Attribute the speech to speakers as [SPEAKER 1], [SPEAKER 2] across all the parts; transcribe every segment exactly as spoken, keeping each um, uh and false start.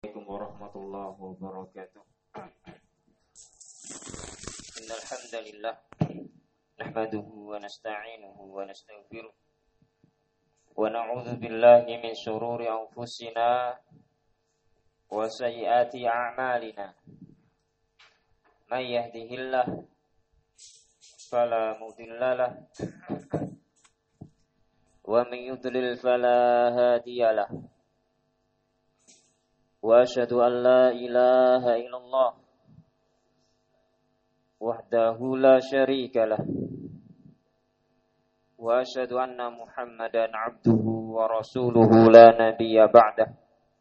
[SPEAKER 1] Assalamualaikum warahmatullahi wabarakatuh. Innal hamdalillah nahmaduhu wa nasta'inuhu wa nastaghfiruh wa na'udzu billahi min shururi anfusina wa sayyiati a'malina. May yahdihillahu fala mudhillalah wa may yudlil fala hadiyalah. Wa asyhadu an la ilaha illallah wahdahu la syarika lah wa asyhadu anna Muhammadan abduhu wa rasuluhu la nabiyya ba'dah.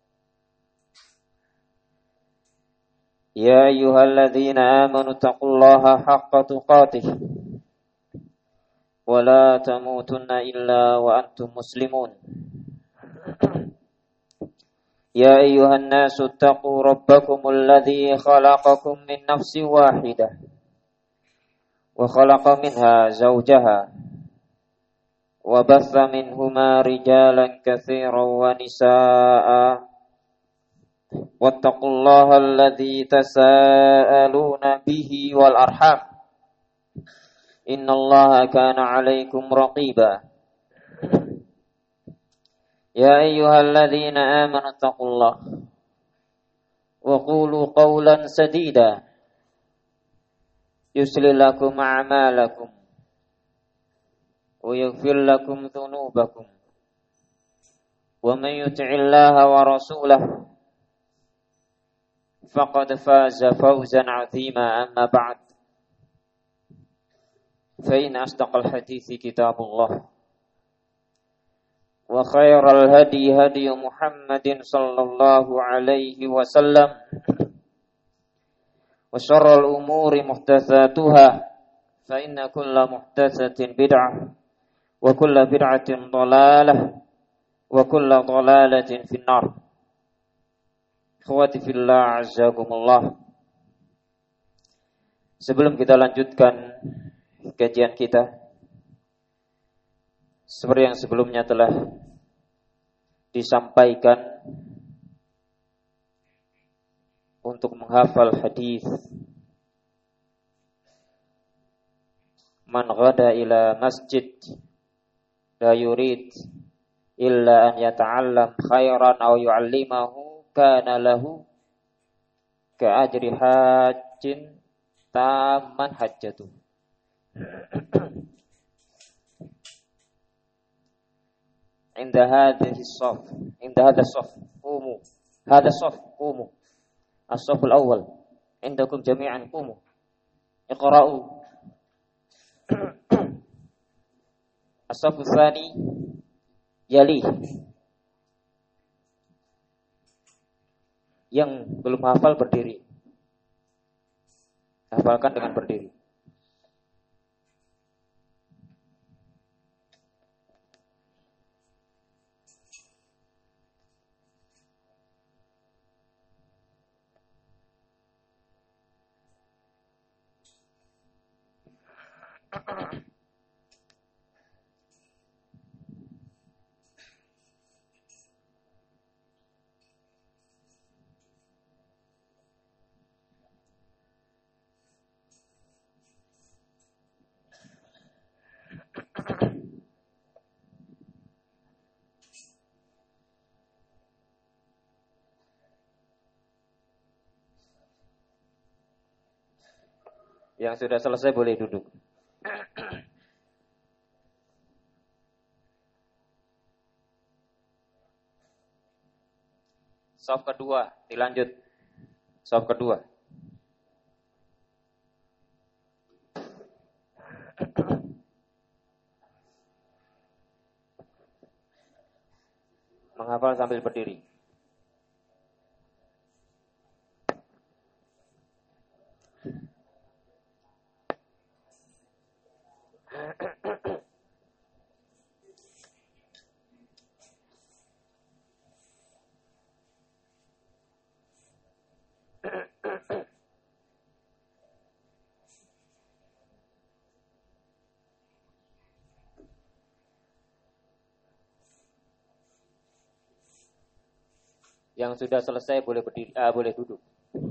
[SPEAKER 1] Ya ayyuhalladzina amanu taqullaha haqqa tuqatih wa la tamutunna illa wa antum muslimun. يا أيها الناس اتقوا ربكم الذي خلقكم من نفس واحدة وخلق منها زوجها وبث منهما رجالا كثيرا ونساء واتقوا الله الذي تساءلون به والأرحام إن الله كان عليكم رقيبا. يا أيها الذين آمنوا اتقوا الله وقولوا قولا سديدا يصلح لكم أعمالكم ويغفر لكم ذنوبكم ومن يطع الله ورسوله فقد فاز فوزا عظيما. أما بعد فإن أصدق الحديث كتاب الله وخير الهدي هدي محمد صلى الله عليه وسلم وشر الأمور محدثاتها فإن كل محدثة بدعة وكل بدعة ضلالة وكل ضلالة في النار. Ikhwati fillah azzakumullah. Sebelum kita lanjutkan kajian kita, seperti yang sebelumnya telah disampaikan, untuk menghafal hadis man ghada ila masjid la yurid illa an yata'allam khairan aw yu'allimahu kana lahu ka ajri hajjin tamman hajjatuh. عند هذه الصف عند هذا الصف قوموا هذا الصف قوموا الصف الأول عندكم جميعا قوموا اقرأوا الصف الثاني يليه. Yang belum hafal berdiri, hafalkan dengan berdiri. Yang sudah selesai boleh duduk. Shaf kedua, dilanjut. Shaf kedua. Menghafal sambil berdiri. Yang sudah selesai boleh berdiri, uh, boleh duduk.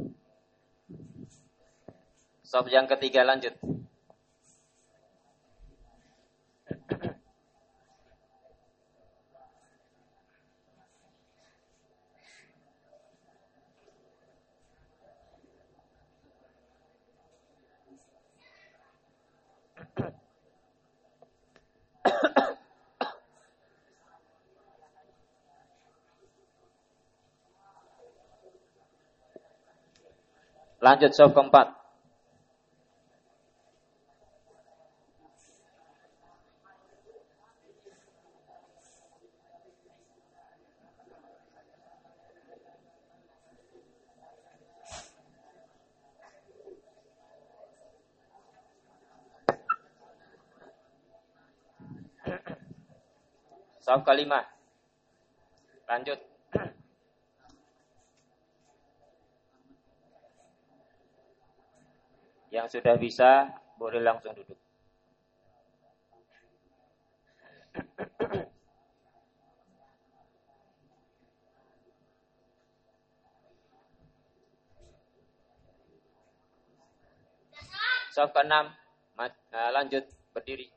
[SPEAKER 1] Saf yang ketiga lanjut. Lanjut saf keempat. Saf kelima. Lanjut. Yang sudah bisa boleh langsung duduk. Saf keenam, lanjut berdiri.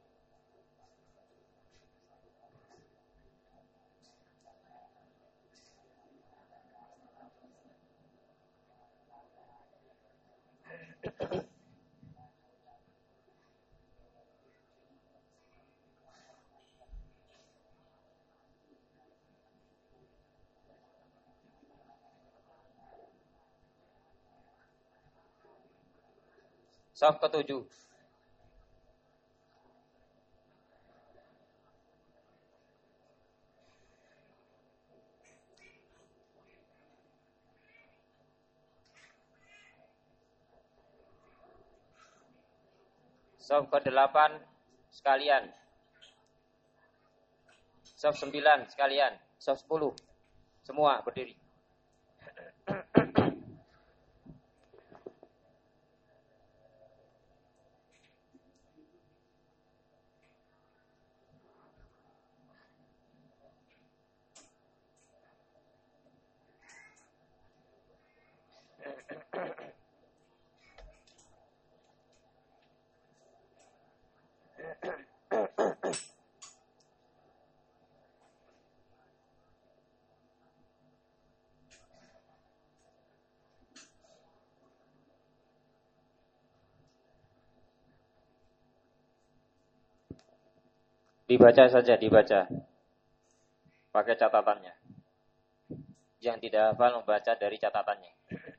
[SPEAKER 1] Saf ketujuh. Saf kedelapan sekalian. Saf sembilan sekalian. Saf sepuluh. Semua berdiri. Dibaca saja, dibaca. Pakai catatannya. Yang tidak hafal membaca dari catatannya.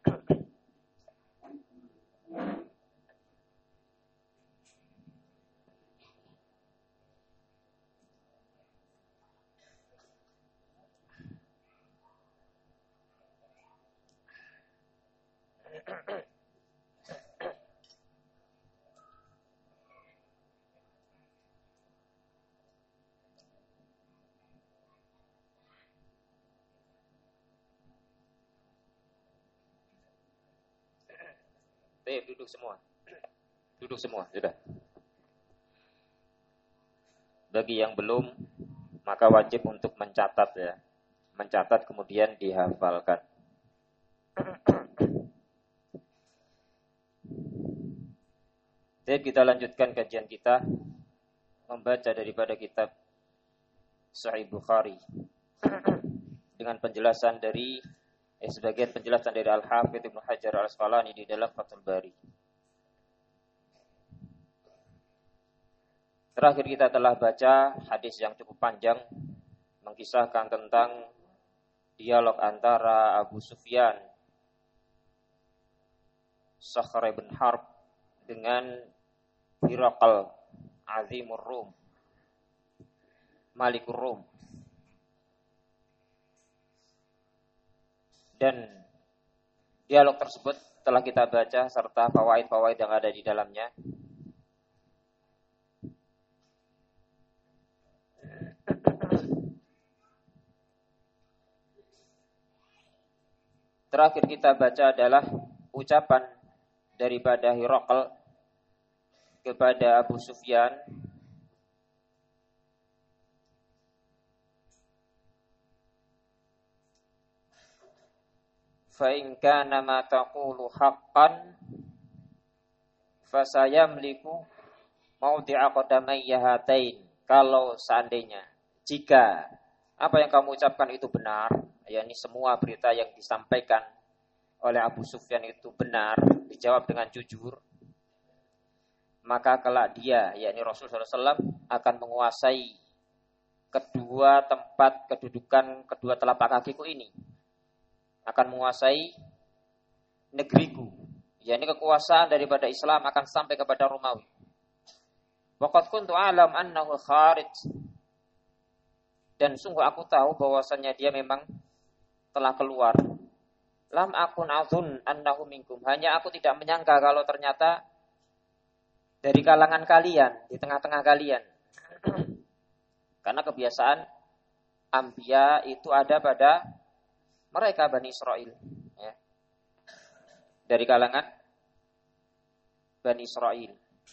[SPEAKER 1] Baik, duduk semua. Duduk semua, sudah. Bagi yang belum, maka wajib untuk mencatat ya. Mencatat kemudian dihafalkan. Baik, kita lanjutkan kajian kita membaca daripada kitab Sahih Bukhari dengan penjelasan dari eh, sebagian penjelasan dari Al-Hafidz Ibnu Hajar Al-Asqalani di dalam Fathul Bari. Terakhir kita telah baca hadis yang cukup panjang mengisahkan tentang dialog antara Abu Sufyan Sakhr bin Harb dengan Hiraqal Azimur Rum, Malikur Rum. Dan dialog tersebut telah kita baca serta fawaid-fawaid yang ada di dalamnya. Terakhir kita baca adalah ucapan daripada Hiraqal kepada Abu Sufyan fa in kana ma taqulu haqqan fasayamliku mawdi'a qadamayya hatain. Kalau seandainya jika apa yang kamu ucapkan itu benar, yakni semua berita yang disampaikan oleh Abu Sufyan itu benar, dijawab dengan jujur, maka kelak dia, yakni Rasulullah shallallahu alaihi wasallam akan menguasai kedua tempat kedudukan kedua telapak kakiku ini, akan menguasai negeriku, yakni kekuasaan daripada Islam akan sampai kepada Romawi. Waqad kuntu a'lam annahu kharij, dan sungguh aku tahu bahwasannya dia memang telah keluar. Lam akun azun annahu minkum, hanya aku tidak menyangka kalau ternyata dari kalangan kalian, di tengah-tengah kalian. Karena kebiasaan anbiya itu ada pada mereka Bani Israel, ya. Dari kalangan Bani Israel.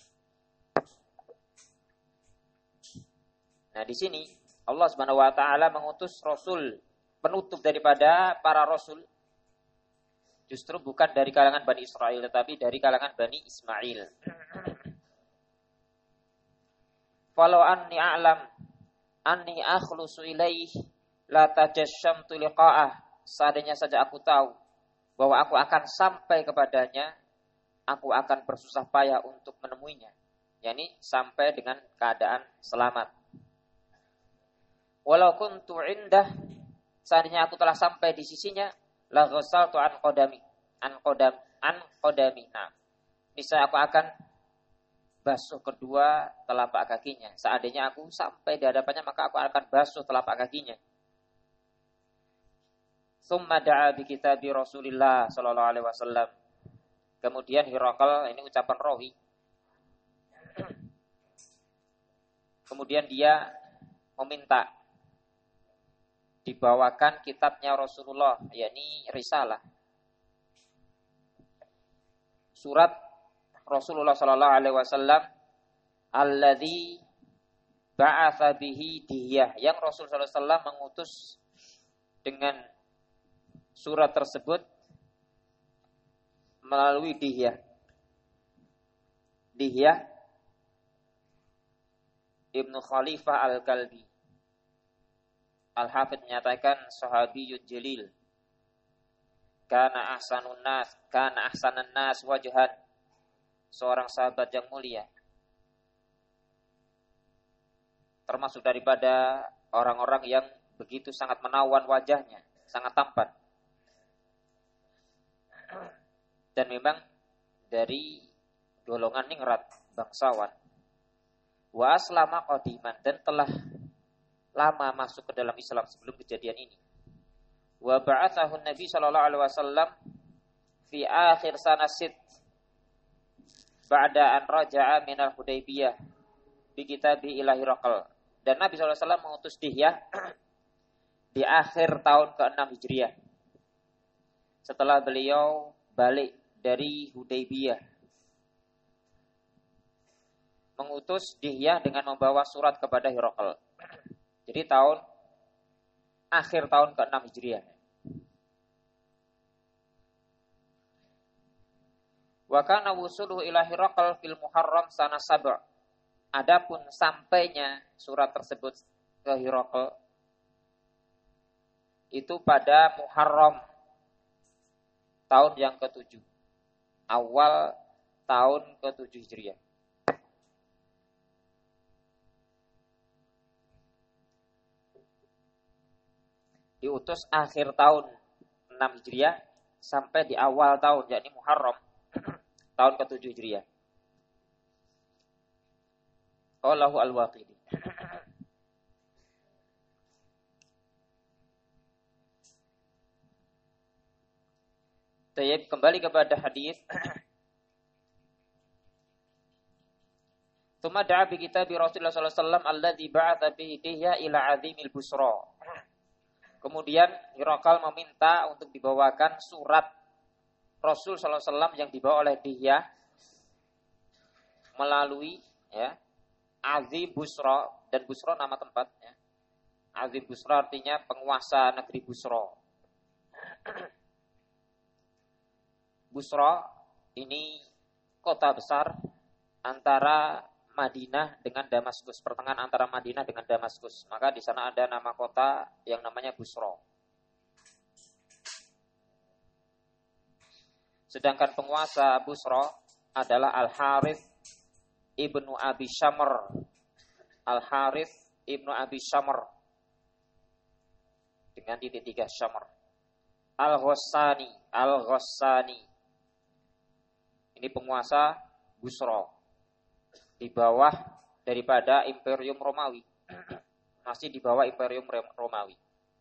[SPEAKER 1] Nah, di sini Allah Subhanahu wa taala mengutus rasul penutup daripada para rasul justru bukan dari kalangan Bani Israel tetapi dari kalangan Bani Ismail. Falau anni a'lam anni akhlusu ilaih la tajashamtu liqa'ah. Seandainya saja aku tahu bahwa aku akan sampai kepadanya, aku akan bersusah payah untuk menemuinya, yakni sampai dengan keadaan selamat. Walau kuntu indah, seandainya aku telah sampai di sisinya, la ghasaltu an qadami, an qadam, an qadami. Nah, bisa aku akan basuh kedua telapak kakinya. Seandainya aku sampai di hadapannya, maka aku akan basuh telapak kakinya. Tsumma da'a bi kitabi Rasulillah sallallahu alaihi wasallam. Kemudian Hirakal, ini ucapan rawi. Kemudian dia meminta dibawakan kitabnya Rasulullah, yakni risalah, surat Rasulullah sallallahu alaihi wasallam alladzi ba'atsa bihi diyah, yang Rasul sallallahu alaihi wasallam mengutus dengan surat tersebut melalui diyah. Diyah Ibnu Khalifah Al-Kalbi. Al-Hafidh menyatakan sahabiyun jalil. Kana ahsanun nas, kana ahsanan nas wajhan. Seorang sahabat yang mulia. Termasuk daripada orang-orang yang begitu sangat menawan wajahnya, sangat tampan. Dan memang dari golongan ningrat, bangsawan. Wa aslama qadiman, dan telah lama masuk ke dalam Islam sebelum kejadian ini. Wa ba'athahu Nabi sallallahu alaihi wasallam fi akhir sanasid ba'da an raja'a min al-Hudaybiyah bi kitabi ila Hirakal. Dan Nabi sallallahu alaihi wasallam mengutus Dihyah di akhir tahun keenam Hijriah. Setelah beliau balik dari Hudaybiyah. Mengutus Dihyah dengan membawa surat kepada Hirakal. Jadi tahun akhir tahun keenam Hijriah. Wa kana wusuluhu ila Hirakal fil Muharram sana sab'. Adapun sampainya surat tersebut ke Hirakal itu pada Muharram tahun yang ketujuh. Awal tahun ketujuh Hijriah. Diutus akhir tahun enam Hijriah sampai di awal tahun, yakni Muharram tahun ketujuh Hijriah. Allahu al-Waqidi. Tayyib, kembali kepada hadis. Tsumma da'a bi kitabi Rasulullah sallallahu alaihi wasallam alladzi ba'atsa bihi Dihyah ila 'azimil Busra. Kemudian Hirakal meminta untuk dibawakan surat Rasul sallallahu alaihi wasallam yang dibawa oleh Dihyah melalui ya Azim Busra, dan Busra nama tempat ya. Azim Busra artinya penguasa negeri Busra. Busra ini kota besar antara Madinah dengan Damaskus, pertengahan antara Madinah dengan Damaskus. Maka di sana ada nama kota yang namanya Busra. Sedangkan penguasa Busra adalah Al-Harith ibnu Abi Syamr. Al-Harith ibnu Abi Syamr dengan titik tiga Syamr. Al-Ghassani, Al-Ghassani. Ini penguasa Busra di bawah daripada Imperium Romawi. Masih di bawah Imperium Romawi.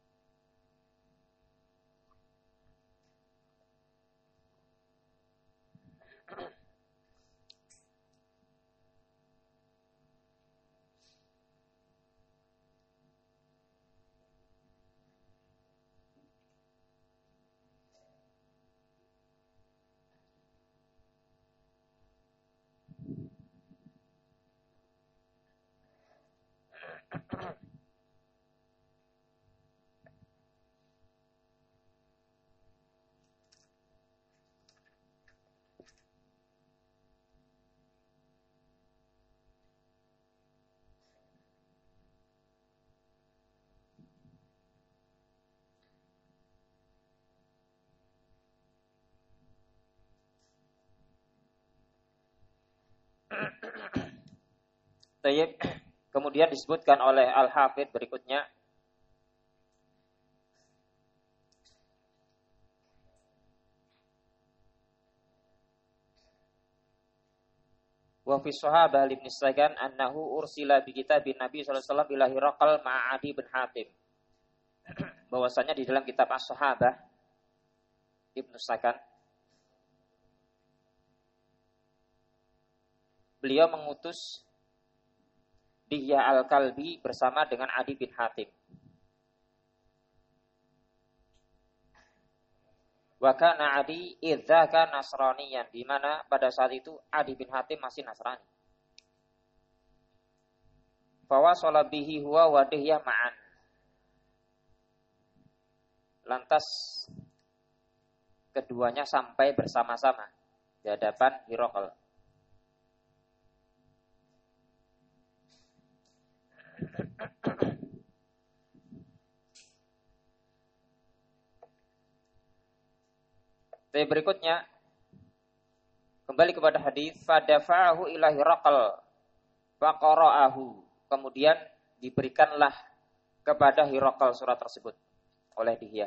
[SPEAKER 1] Tayyib. Kemudian disebutkan oleh Al-Hafidh berikutnya, wa fi sahabah Ibnu Sagan annahu ursila bi kitabin Nabi sallallahu alaihi wasallam ila Hiraqal ma'a Adi bin Hatim. Bahwasanya di dalam kitab As-Sahabah Ibnu Sagan beliau mengutus Dihya Al-Kalbi bersama dengan Adi bin Hatim. Wa kana Adi idza kana nasraniyan, di mana pada saat itu Adi bin Hatim masih Nasrani. Fa wasala bihi huwa wa Dihya ma'an. Lantas keduanya sampai bersama-sama di hadapan Hiraqal. Tapi berikutnya kembali kepada hadis fadafa'ahu ila Hiraqal faqara'ahu, kemudian diberikanlah kepada Hiraqal surat tersebut oleh Dihya.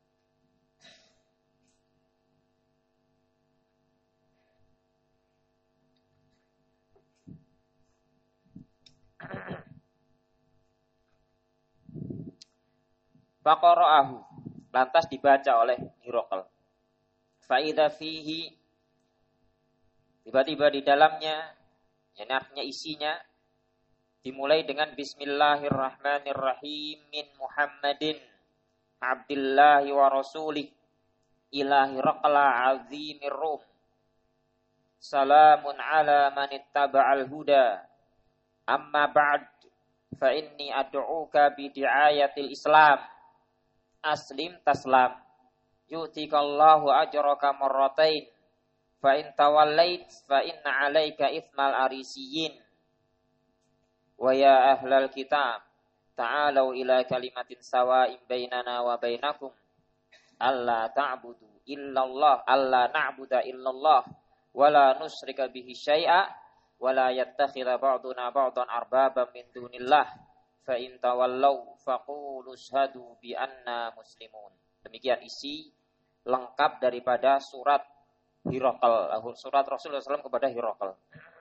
[SPEAKER 1] Faqara'ahu, lantas dibaca oleh Hiraqal. Fa'idha fihi, tiba-tiba di dalamnya, yang artinya isinya, dimulai dengan Bismillahirrahmanirrahim min Muhammadin Abdillahi wa Rasulih ila Hiraqla azimir Rum. Salamun ala man ittaba'al huda. Amma ba'd, fa inni ad'uka bi di'ayatil Islam. Aslim taslam. Yu'tikallahu ajraka marratain. Fa in tawallait fa inna 'alaika itsmal arisiyin. Wa ya ahlal kitab, ta'alu ila kalimatin sawa'in bainana wa bainakum alla ta'budu illallah, alla na'budu illallah wa la nusyrika bihi syai'a wa la yattakhidha ba'duna ba'dan arbaban min dunillah. Fa in tawallaw faqulu ashhadu bi anna muslimun. Demikian isi lengkap daripada surat Hiraqal, surat Rasulullah shallallahu alaihi wasallam kepada Hiraqal.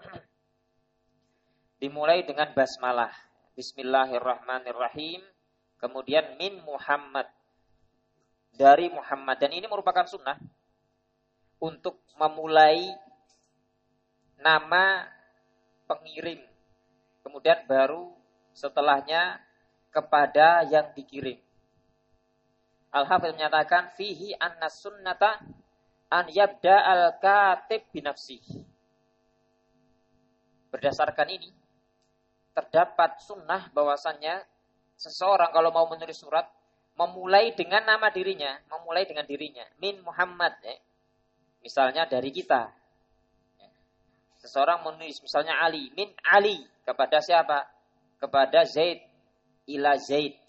[SPEAKER 1] Dimulai dengan basmalah, Bismillahirrahmanirrahim, kemudian min Muhammad, dari Muhammad, dan ini merupakan sunnah untuk memulai nama pengirim, kemudian baru setelahnya kepada yang dikirim. Al-Hafidh menyatakan fihi anna sunnata an yabda al-katib binafsihi. Berdasarkan ini terdapat sunnah bahwasannya seseorang kalau mau menulis surat memulai dengan nama dirinya, memulai dengan dirinya. Min Muhammad, ya. Misalnya dari kita. Seseorang menulis misalnya Ali, min Ali, kepada siapa? Kepada Zaid, ila Zaid.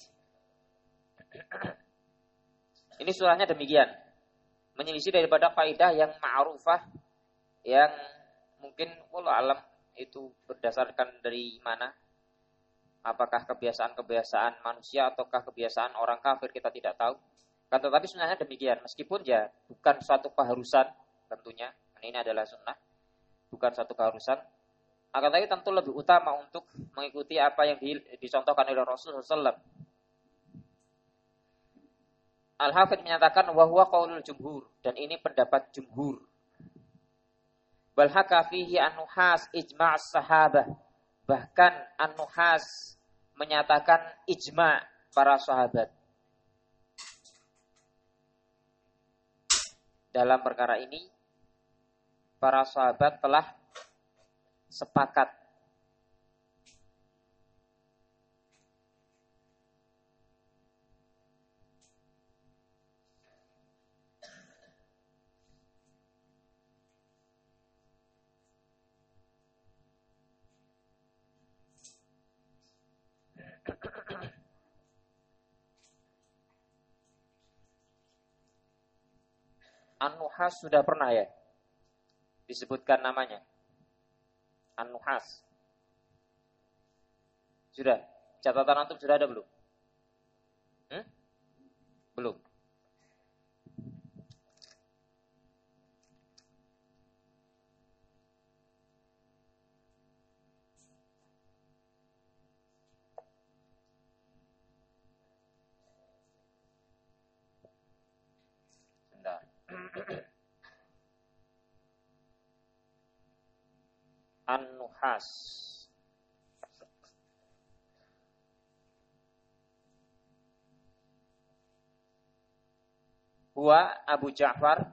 [SPEAKER 1] Ini surahnya demikian. Menyelisih daripada kaidah yang ma'rufah, yang mungkin wallahu alam itu berdasarkan dari mana? Apakah kebiasaan-kebiasaan manusia ataukah kebiasaan orang kafir, kita tidak tahu. Kan tetapi sebenarnya demikian, meskipun ya bukan suatu keharusan tentunya. Ini adalah sunnah, bukan suatu keharusan. Akan tetapi tentu lebih utama untuk mengikuti apa yang dicontohkan oleh Rasulullah shallallahu alaihi wasallam. Al-Hafidz menyatakan wa huwa qaulul jumhur, dan ini pendapat jumhur. Bal haka fihi an-nuhas ijma' as-sahabah. Bahkan an-nuhas menyatakan ijma' para sahabat dalam perkara ini. Para sahabat telah sepakat. An-Nuhas sudah pernah ya disebutkan namanya. An-Nuhas. Sudah. Catatan antum sudah ada belum? Hmm? Belum. Bentar. An-Nuhas. Huwa Abu Ja'far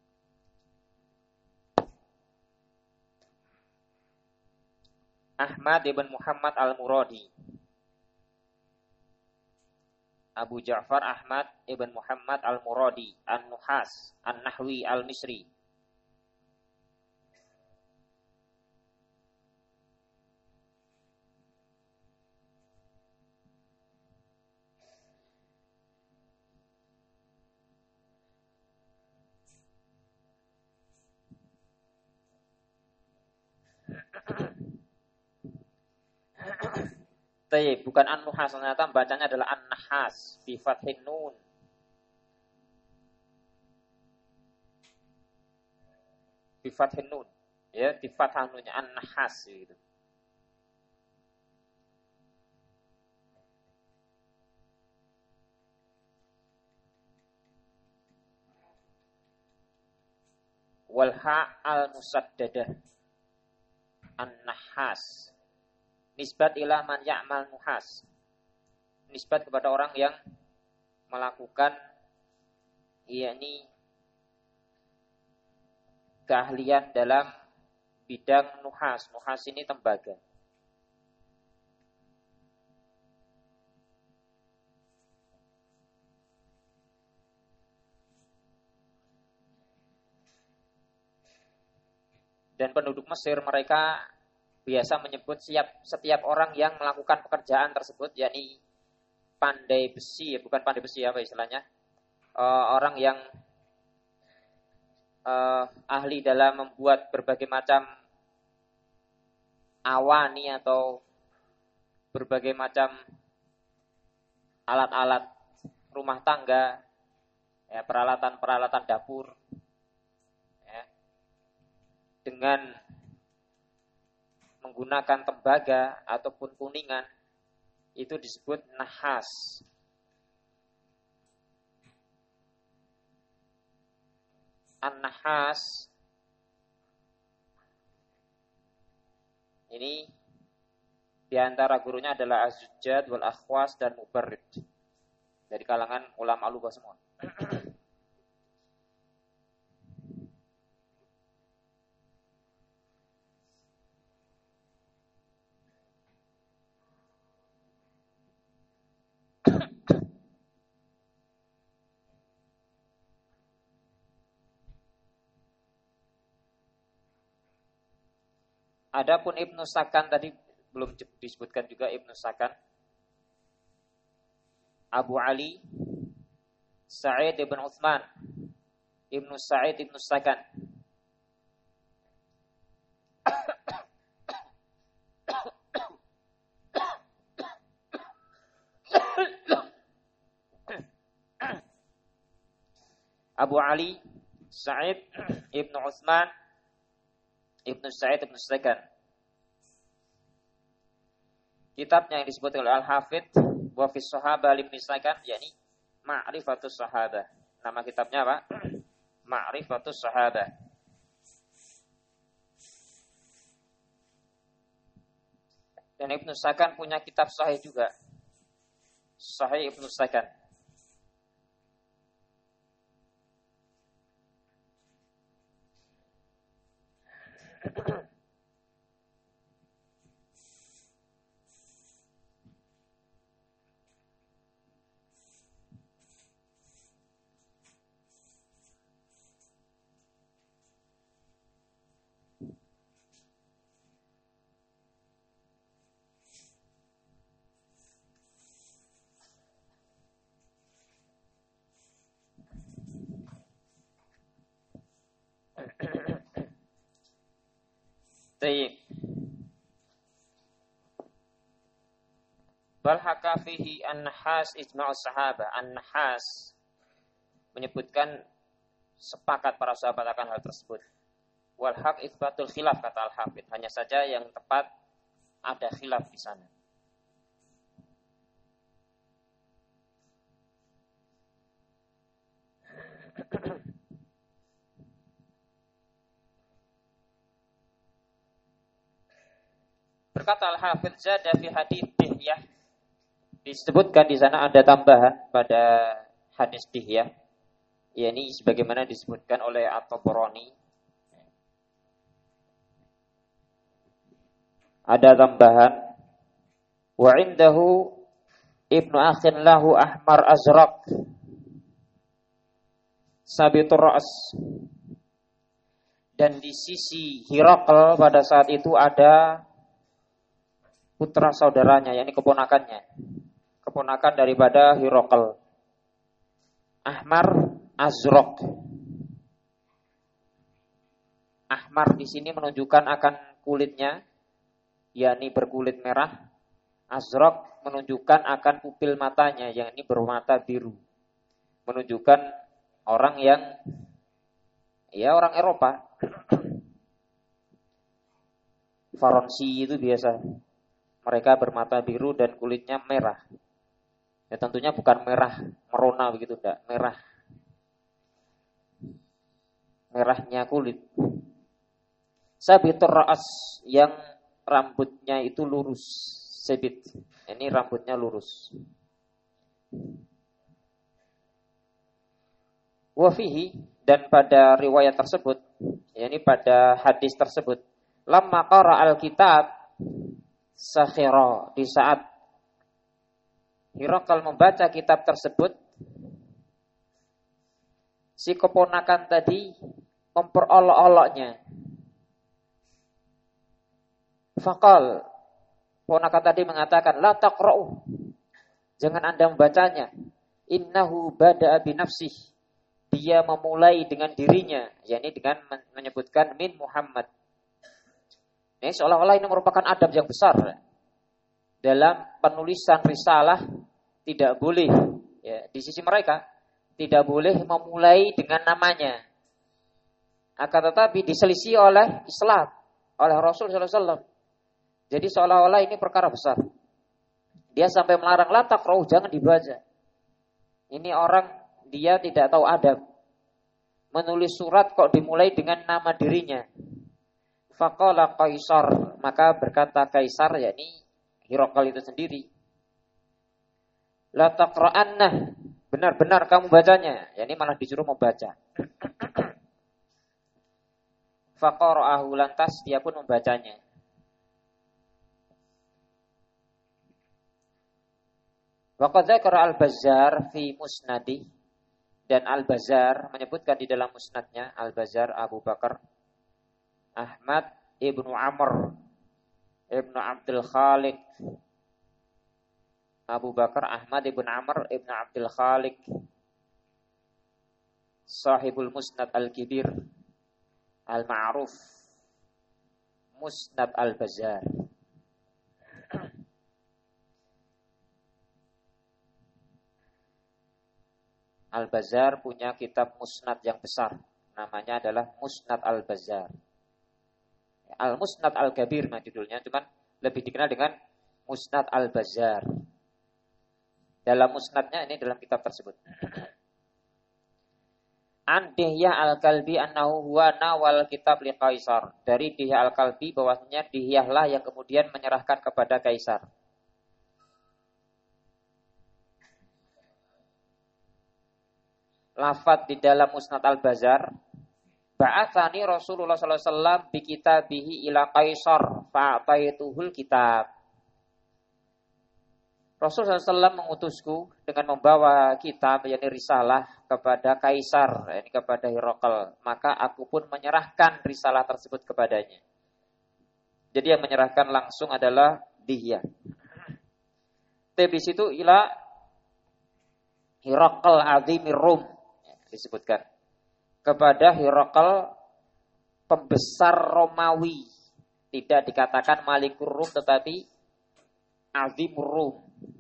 [SPEAKER 1] Ahmad ibn Muhammad al-Muradi. Abu Ja'far Ahmad ibn Muhammad al-Muradi An-Nuhas An-Nahwi al-Misri. Tapi bukan An-Nuhas, ternyata bacanya adalah An-Nahas bi fathin nun. Bi fathin nun. Ya, di fathah nunnya An-Nahas gitu. Wal ha al-musaddadah. An-Nahas. Nisbat ila man ya'mal nuhas. Nisbat kepada orang yang melakukan yakni keahlian dalam bidang nuhas. Nuhas ini tembaga. Dan penduduk Mesir mereka biasa menyebut siap, setiap orang yang melakukan pekerjaan tersebut, yakni pandai besi, bukan pandai besi apa istilahnya, uh, orang yang uh, ahli dalam membuat berbagai macam awani atau berbagai macam alat-alat rumah tangga, ya, peralatan-peralatan dapur, ya, dengan menggunakan tembaga ataupun kuningan, itu disebut nahas. An-nahas ini diantara gurunya adalah Az-Zujjad wal Akhwas dan Mubarrid, dari kalangan ulama lughah semua. Adapun Ibnu Sakan tadi belum disebutkan juga Ibnu Sakan. Abu Ali Sa'id ibn Utsman Ibnu Sa'id Ibnu Sakan. Abu Ali Sa'id Ibnu Utsman Ibnu Sa'id Ibnu Sakan. Kitabnya yang disebut oleh Al-Hafidz wa fi Shahabah Ibnu Sakan, yakni Ma'rifatus Sahabah. Nama kitabnya apa? Ma'rifatus Sahabah. Dan Ibnu Sakan punya kitab sahih juga. Sahih Ibnu Sakan. Tayyib. Bal haka fihi an-Nahas ijma'us sahabah. An-Nahas menyebutkan sepakat para sahabat akan hal tersebut. Wal haq itsbatul khilaf, kata Al-Hafidz. Hanya saja yang tepat ada khilaf di sana. Berkata Al-Hafidz, zada fi hadits Dihyah, disebutkan di sana ada tambahan pada hadis Dihyah, yakni sebagaimana disebutkan oleh At-Tabarani. Ada tambahan, wa indahu ibnu akhin lahu ahmar azraq sabitur ra's. Dan di sisi Hirakl pada saat itu ada putra saudaranya, yakni keponakannya, keponakan daripada Hirakl, Ahmar Azraq. Ahmar di sini menunjukkan akan kulitnya, yakni berkulit merah. Azraq menunjukkan akan pupil matanya, yakni bermata biru, menunjukkan orang yang ya orang Eropa. Faransi itu biasa. Mereka bermata biru dan kulitnya merah. Ya tentunya bukan merah merona begitu, enggak, merah. Merahnya kulit. Sabitur ra'as, yang rambutnya itu lurus. Sabit, ini rambutnya lurus. Wa fihi, dan pada riwayat tersebut, yakni pada hadis tersebut, lamma qara al-kitab sakhira, di saat Hirakl membaca kitab tersebut, si keponakan tadi memperolok-oloknya. Faqal, keponakan tadi mengatakan, la taqra'u, jangan Anda membacanya. Innahu bada'a binafsih, dia memulai dengan dirinya, yakni dengan menyebutkan min Muhammad. Ini seolah-olah ini merupakan adab yang besar. Dalam penulisan risalah tidak boleh, ya, di sisi mereka tidak boleh memulai dengan namanya. Akan tetapi diselisih oleh Islam, oleh Rasul sallallahu alaihi wasallam. Jadi seolah-olah ini perkara besar. Dia sampai melarang la taqra'u, jangan dibaca. Ini orang dia tidak tahu adab. Menulis surat kok dimulai dengan nama dirinya. Faqala Kaisar, maka berkata Kaisar, yakni Hirakl itu sendiri, la taqra'anna, benar-benar kamu bacanya, yakni malah disuruh membaca. Faqara'ahu, lantas dia pun membacanya. Wa qad dzakara Al-Bazzar fi Musnadi, dan Al-Bazzar menyebutkan di dalam musnadnya, Al-Bazzar Abu Bakar Ahmad ibnu Amr Ibnu Abdul Khaliq, Abu Bakar Ahmad ibn Amr ibn Abdul Khaliq, sahibul Musnad al-Kibir al-ma'ruf Musnad al-Bazzar. Al-Bazzar punya kitab musnad yang besar, namanya adalah Musnad al-Bazzar. Al-Musnad al-Kabir nah judulnya, cuman lebih dikenal dengan Musnad al-Bazzar. Dalam musnadnya ini dalam kitab tersebut. An Dihyah al-Kalbi annahu huwa nawal kitab li Kaisar. Dari Dihyah al-Kalbi bahwasanya Dihyahlah yang kemudian menyerahkan kepada Kaisar. Lafaz di dalam Musnad al-Bazzar, ba'atsani Rasulullah sallallahu alaihi wasallam bi kitabihi ila Kaisar fa'ataituhul kitab. Rasulullah sallallahu alaihi wasallam mengutusku dengan membawa kitab yakni risalah kepada Kaisar, yakni kepada Herakl, maka aku pun menyerahkan risalah tersebut kepadanya. Jadi yang menyerahkan langsung adalah Dihyah. Di situ ila Herakl azimir Rum disebutkan, kepada Herakl pembesar Romawi. Tidak dikatakan Malikur Rum tetapi Azimur Rum.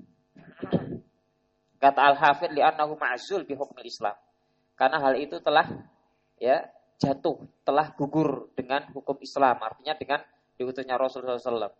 [SPEAKER 1] Kata Al-Hafidz li'annahu ma'zul bi hukmil Islam. Karena hal itu telah ya jatuh, telah gugur dengan hukum Islam, artinya dengan diutusnya Rasulullah sallallahu alaihi wasallam.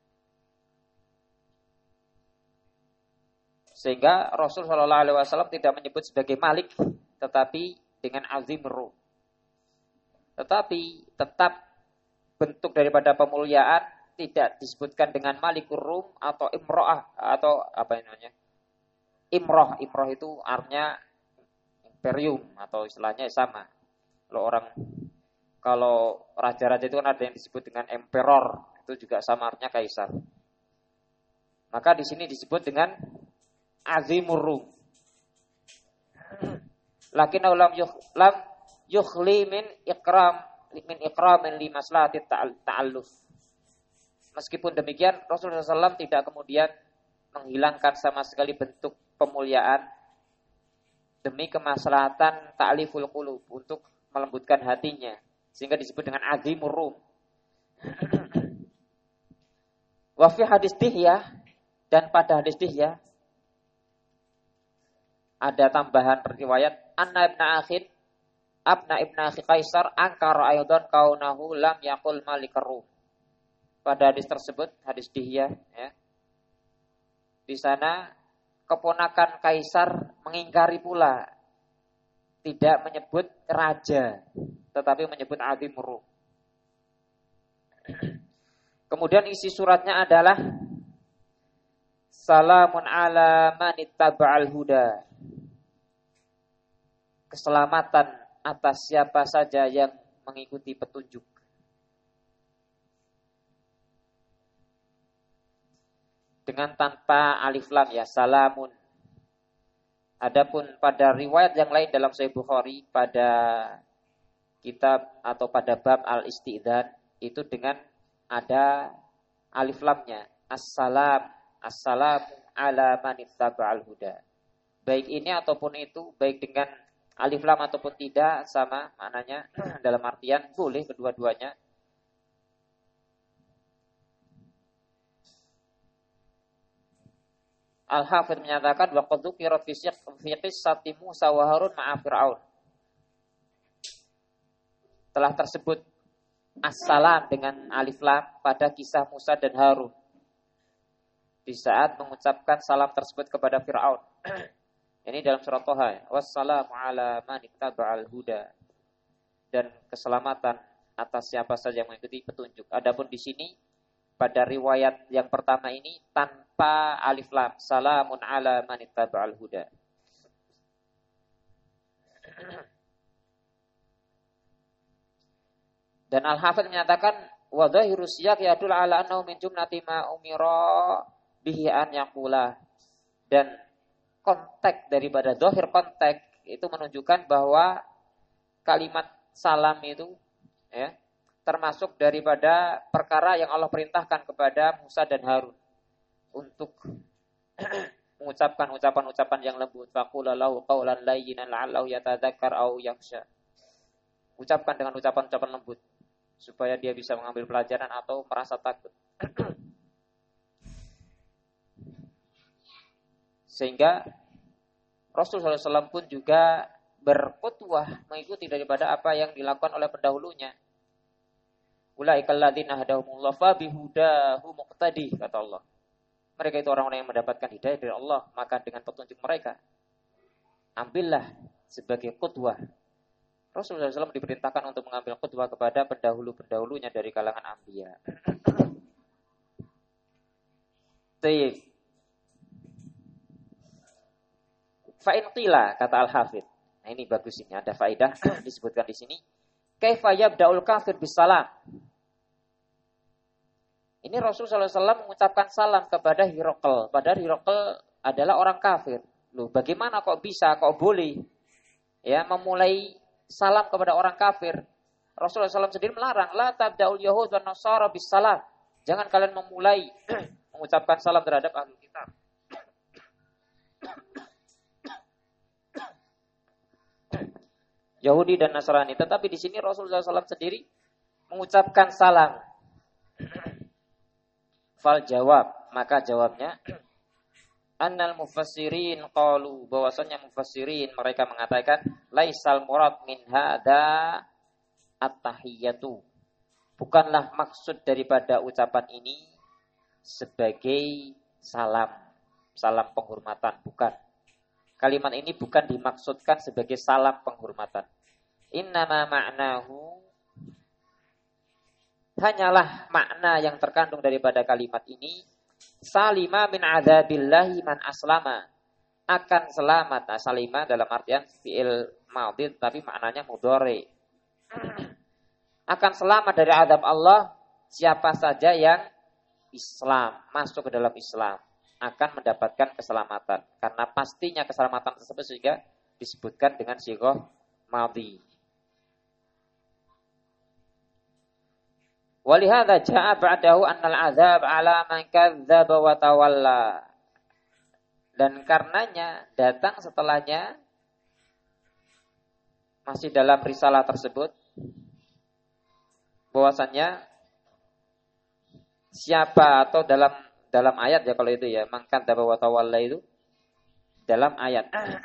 [SPEAKER 1] Sehingga Rasul sallallahu alaihi wasallam tidak menyebut sebagai Malik, tetapi dengan Azimur Rum. Tetapi tetap bentuk daripada pemuliaan tidak disebutkan dengan Malikur Rum atau Imro'ah atau apa namanya? Imroh, Imroh itu artinya imperium atau istilahnya sama. Kalau orang kalau raja-raja itu kan ada yang disebut dengan emperor, itu juga sama artinya kaisar. Maka di sini disebut dengan Azimur Rum. Lakin lam yukh lam yukhli min ikram min ikramin li maslahati ta'alluf. Meskipun demikian Rasulullah sallallahu alaihi wasallam tidak kemudian menghilangkan sama sekali bentuk pemuliaan demi kemaslahatan ta'liful qulub, untuk melembutkan hatinya, sehingga disebut dengan Azimur Rum. Wa fi hadis Dihyah, dan pada hadis Dihyah ada tambahan riwayat anna ibn akhid abna ibn akhi Kaisar angkara aidan kaunahu lam yaqul Malikur Rum. Pada hadis tersebut, hadis Dihyah ya, di sana keponakan Kaisar mengingkari pula, tidak menyebut raja, tetapi menyebut Azimur Rum. Kemudian isi suratnya adalah salamun ala man ittaba'al huda. Keselamatan atas siapa saja yang mengikuti petunjuk. Dengan tanpa alif lam ya, salamun. Adapun pada riwayat yang lain dalam Sahih Bukhari pada kitab atau pada bab al-istidzan itu dengan ada alif lamnya, assalam, assalamu ala man ittaba'al huda. Baik ini ataupun itu, baik dengan alif lam ataupun tidak, sama maknanya dalam artian boleh kedua-duanya. Al-Hafidz menyatakan wa qad dzukira fi qissati Musa wa Harun ma'a Fir'aun. Telah tersebut as-salam dengan alif lam pada kisah Musa dan Harun di saat mengucapkan salam tersebut kepada Fir'aun. Ini dalam surat Thaha, wassalamu ala man ittaba'al huda, dan keselamatan atas siapa saja yang mengikuti petunjuk. Adapun di sini pada riwayat yang pertama ini tanpa alif lam, salamun ala man ittaba'al huda. Dan Al-Hafidz menyatakan wa dhahiru siyaq yadul ala annahu min jumlati ma umira bihi an yaqula. Dan konteks daripada zahir konteks itu menunjukkan bahwa kalimat salam itu ya termasuk daripada perkara yang Allah perintahkan kepada Musa dan Harun untuk mengucapkan ucapan-ucapan yang lembut. Faqula lahu qawlan layyinan la'allahu yatadzakkar aw yakhsha. Ucapkan dengan ucapan-ucapan lembut supaya dia bisa mengambil pelajaran atau merasa takut. Sehingga Rasulullah shallallahu alaihi wasallam pun juga berqudwah, mengikuti daripada apa yang dilakukan oleh pendahulunya. Ulaikal ladzina hadahumullah fa bihudahu muqtadi, kata Allah. Mereka itu orang-orang yang mendapatkan hidayah dari Allah, maka dengan petunjuk mereka ambillah sebagai qudwah. Rasulullah shallallahu alaihi wasallam diperintahkan untuk mengambil qudwah kepada pendahulu-pendahulunya dari kalangan anbiya. Tayyib. Fa'in qila, kata Al-Hafidh. Nah ini bagus ini, ada faedah disebutkan di sini. Kaifa yabda'ul kafir bisalam. Ini Rasul sallallahu alaihi wasallam mengucapkan salam kepada Hiraql. Padahal Hiraql adalah orang kafir. Loh, bagaimana kok bisa, kok boleh ya memulai salam kepada orang kafir? Rasulullah sallallahu alaihi wasallam sendiri melarang, la tabda'ul yahud wan nasara bisalam. Jangan kalian memulai mengucapkan salam terhadap ahli kitab. Yahudi dan Nasrani. Tetapi di sini Rasulullah shallallahu alaihi wasallam sendiri mengucapkan salam. Fal jawab, maka jawabnya annal mufassirin qalu, bahwasanya mufassirin mereka mengatakan laisal murad min hada at-tahiyyatu. Bukanlah maksud daripada ucapan ini sebagai salam, salam penghormatan, bukan. Kalimat ini bukan dimaksudkan sebagai salam penghormatan. Innama ma'nahu, hanyalah makna yang terkandung daripada kalimat ini, salima min adzabillahi man aslama, akan selamat. Nah, salima dalam artian fi'il madhi tapi maknanya mudhari. Akan selamat dari azab Allah siapa saja yang Islam, masuk ke dalam Islam, akan mendapatkan keselamatan. Karena pastinya keselamatan tersebut sehingga disebutkan dengan sighah madhi. Walihada ja'a ba'dahu annal azab ala man kadzdzaba wa tawalla. Dan karenanya datang setelahnya masih dalam risalah tersebut bahwasannya siapa atau dalam dalam ayat ya kalau itu ya, man kadzdzaba wa tawalla itu dalam ayat.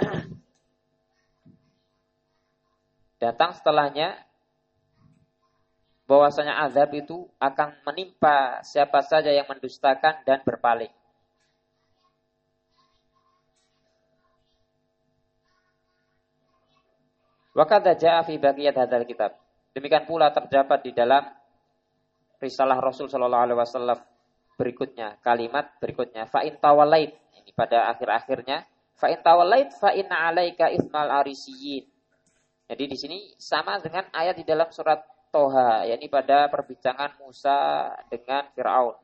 [SPEAKER 1] Datang setelahnya bahwasanya azab itu akan menimpa siapa saja yang mendustakan dan berpaling. Wa kadza jaa fi baqiyat hadzal kitab. Demikian pula terdapat di dalam risalah Rasul sallallahu alaihi wasallam berikutnya, kalimat berikutnya, fa in tawallait, ini pada akhir-akhirnya, fa in tawallait fa inna 'alaika itsmal arisiyin. Jadi di sini sama dengan ayat di dalam surat Toha, yakni pada perbincangan Musa dengan Fir'aun.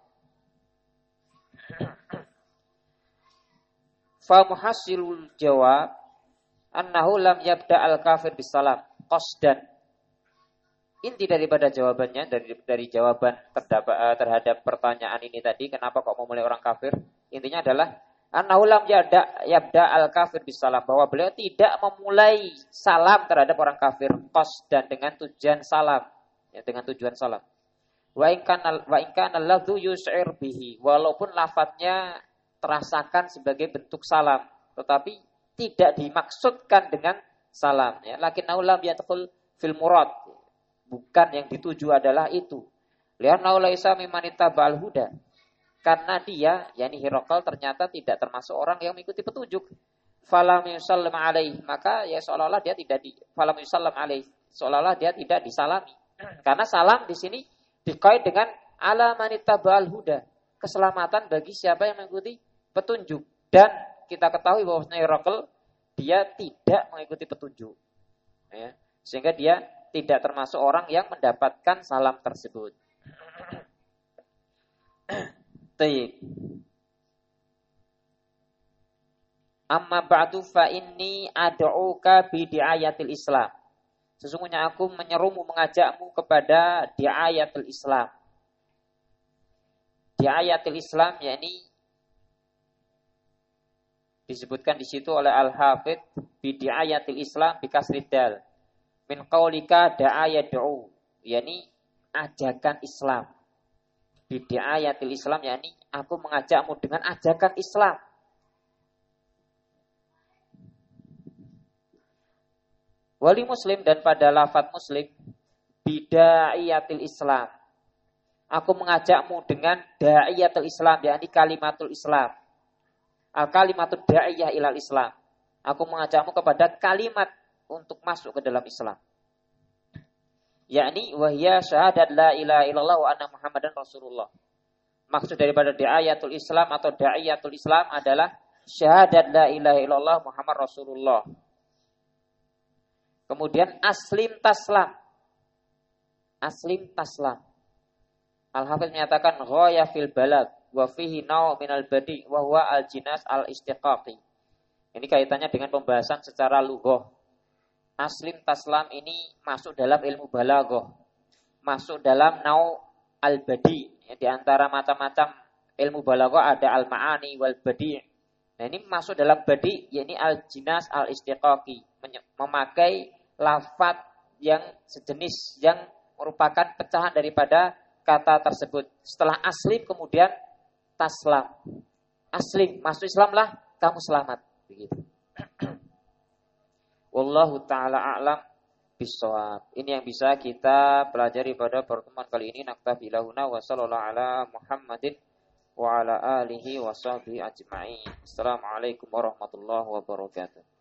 [SPEAKER 1] Fa muhassilul jawab annahu lam yabda al-kafir bisalam qasdan. Inti daripada jawabannya dari dari jawaban terdapat, terhadap pertanyaan ini tadi, kenapa kok memulai orang kafir? Intinya adalah annahu lam yabda yabda al-kafir bisalam, bahwa beliau tidak memulai salam terhadap orang kafir qasdan, dengan tujuan salam. Ya, dengan tujuan salam. Wa in kana wa in kana lafdhu yus'ir bihi, walaupun lafadznya terasakan sebagai bentuk salam, tetapi tidak dimaksudkan dengan salam ya. Lakinnahu lam yadkhul fil murad, bukan yang dituju adalah itu. Li'annahu laisa mimman ittaba'al huda, karena dia yakni Hiraql ternyata tidak termasuk orang yang mengikuti petunjuk. Falam yusallam alaihi, maka ya seolah-olah dia tidak di falam yusallam alaihi, seolah-olah dia tidak disalami. Karena salam di sini dikait dengan ala manittaba'al huda, keselamatan bagi siapa yang mengikuti petunjuk. Dan kita ketahui bahwasanya Hiraql dia tidak mengikuti petunjuk. Ya, sehingga dia tidak termasuk orang yang mendapatkan salam tersebut. Tayyib. Amma ba'du fa inni ad'uka bi di'ayatil Islam. Sesungguhnya aku menyerumu, mengajakmu kepada diayatul Islam. Diayatul Islam, yakni disebutkan di situ oleh Al-Hafidz bi diayatil Islam bi kasrid dal. Min qaulika da'a yad'u, yakni ajakan Islam. Bi diayatil Islam, yakni aku mengajakmu dengan ajakan Islam. Wali Muslim, dan pada lafaz Muslim bida'iyatil Islam, aku mengajakmu dengan da'iyatul Islam, yakni kalimatul Islam. Al-kalimatul da'iyah ilal Islam, aku mengajakmu kepada kalimat untuk masuk ke dalam Islam, yakni wahya syahadat la ilaha illallah wa anna Muhammadan Rasulullah. Maksud daripada da'iyatul Islam atau da'iyatul Islam adalah syahadat la ilaha illallah Muhammad Rasulullah. Kemudian aslim taslam. Aslim taslam. Al-Hafidz menyatakan ghaya fil balad wa fihi naw minal badi wa huwa al-jinas al-istiqaqi. Ini kaitannya dengan pembahasan secara lughah. Aslim taslam ini masuk dalam ilmu balaghah. Masuk dalam naw al-badi. Di antara macam-macam ilmu balaghah ada al-ma'ani wal badi'. Nah, ini masuk dalam badi, yakni al-jinas al-istiqaqi, memakai lafaz yang sejenis yang merupakan pecahan daripada kata tersebut. Setelah aslim kemudian taslam. Aslim, masuk Islamlah, kamu selamat. Begitu. Wallahu ta'ala a'lam bissawab. Ini yang bisa kita pelajari pada pertemuan kali ini. Naktafi lahuna wa sallallahu ala Muhammadin wa ala alihi wa sahbihi ajma'in. Assalamualaikum warahmatullahi wabarakatuh.